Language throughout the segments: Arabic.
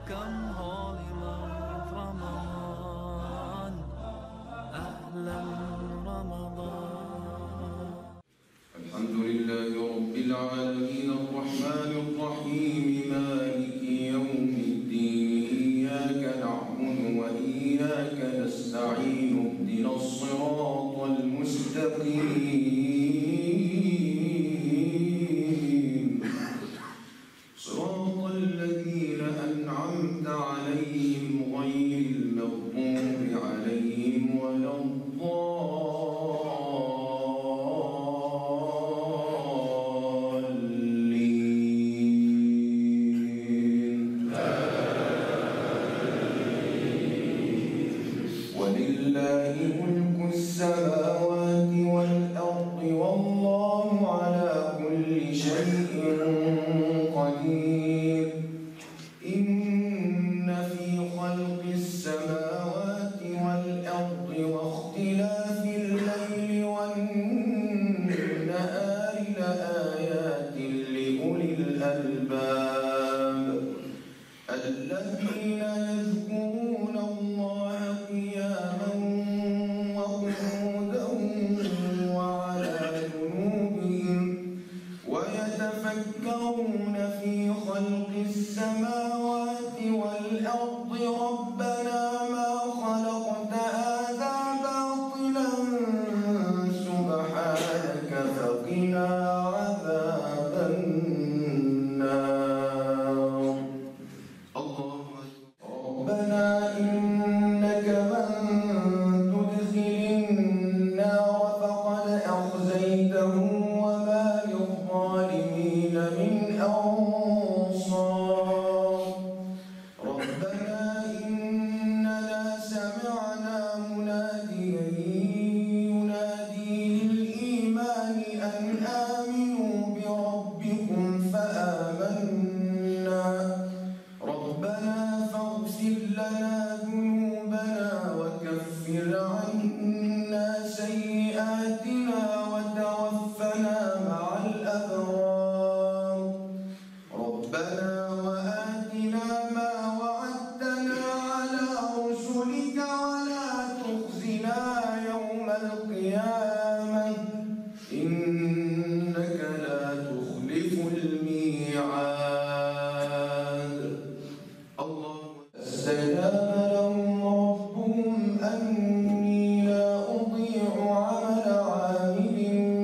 Welcome holy month Ramadan, Ahlan Ramadan. Alhamdulillahi Rabbil Alameen Ar-Rahmanir Rahim Maliki Yawmiddin Iyyaka na'budu wa iyyaka nasta'in Ihdinas siratal mustaqim Siratal ladzina an'amta 'alayhim ghayril maghdubi 'alayhim ولله ملك السماوات والأرض والله على كل شيء قدير إن في خلق السماوات والأرض واختلاف الليل والنهار لآيات لأولي الألباب الذين يذكرون الله قياما وقعودا وعلى جنوبهم ويتفكرون في خلق السماوات والأرض ربنا ما خلقت هذا باطلا سبحانك فقنا عذاب النار ربنا إنك من تدخل النار فقد أخزيته وما للظالمين من أنصار ربنا إننا سمعنا مناديا ينادي للإيمان أن آمنوا بربكم فآمنا ربنا فاغفر لنا ذنوبنا وكفر عنا سيئاتنا وتوفنا مع الأبرار ربنا وآتنا ما وعدتنا على رسلك ولا تخزنا يوم القيامة إنك لا تخلف الميعاد استجاب لهم ربهم أني لا أضيع عمل عامل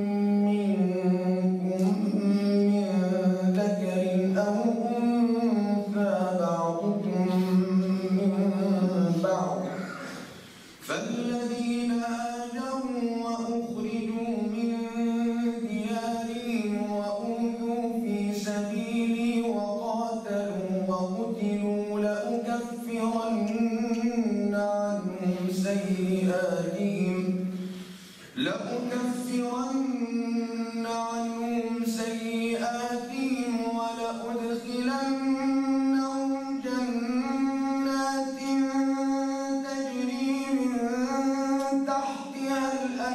منكم من ذكر أو أنثى بعضكم من بعض فالذين هاجروا وأخرجوا من ديارهم وأوذوا في سبيلي وقاتلوا وقتلوا لأكفرن عنهم سيئاتهم ولأدخلنهم جنات تجري من تحتها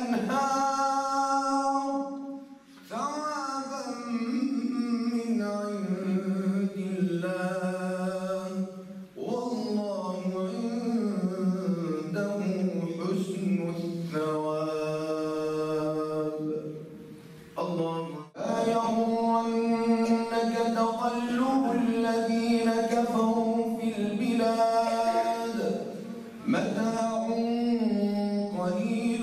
الأنهار ثوابا من عند الله والله عنده حسن الثواب لا يغرنك تقلب الذين كفروا في البلاد متاع قليل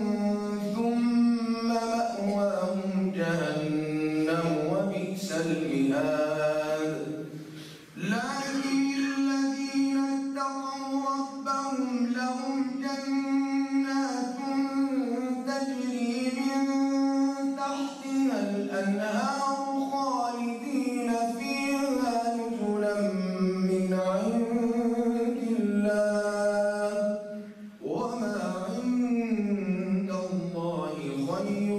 ثم مأواهم جهنم وبئس المهاد لكن الذين اتقوا ربهم لهم جنات تجري من تحتها الأنهار خالدين فيها نزلا من عند الله وما عند الله خير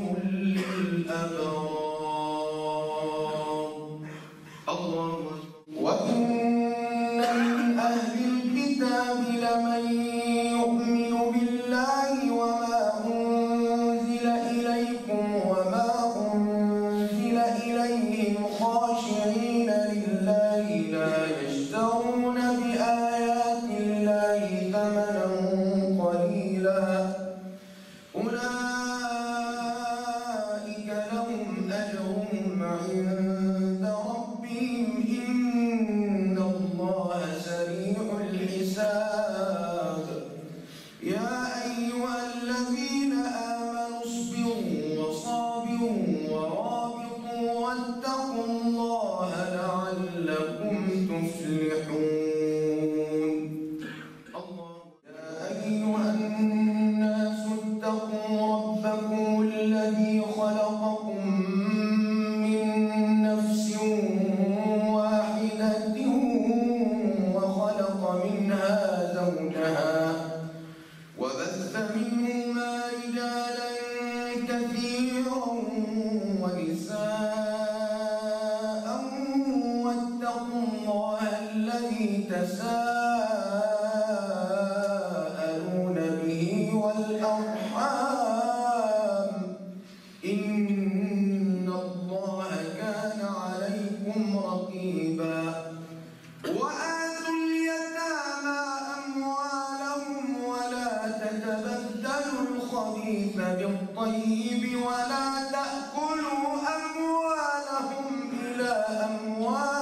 للأبرار وإن من أهل الكتاب لمن يؤمن بالله وما أنزل إليكم وما أنزل إليهم خاشعين لله لا يشترون عند ربهم إن الله سريع الحساب. يا أيها الذين آمنوا اصبروا وصابروا ورابطوا واتقوا الله لعلكم تفلحون. يا أيها الناس اتقوا ربكم الذي خلقكم من نفس واحدة وخلق منها زوجها وبث منهما رجالا كثيرا ونساء واتقوا الله الذي تساءلون به والأرحام إن الله كان عليكم رقيبا. وآتوا اليتامى أموالهم ولا تتبدلوا الخبيث بالطيب ولا تأكلوا أموالهم إلى أموالكم